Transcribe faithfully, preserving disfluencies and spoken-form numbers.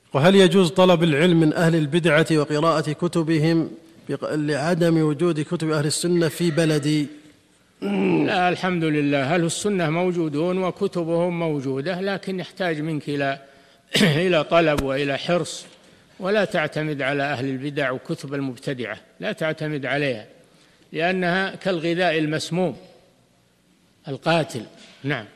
وهل يجوز طلب العلم من أهل البدعة وقراءة كتبهم لعدم وجود كتب أهل السنة في بلدي؟ لا، الحمد لله، أهل السنة موجودون وكتبهم موجودة، لكن يحتاج منك إلى إلى طلب وإلى حرص، ولا تعتمد على أهل البدع وكتب المبتدعة، لا تعتمد عليها، لأنها كالغذاء المسموم القاتل. نعم.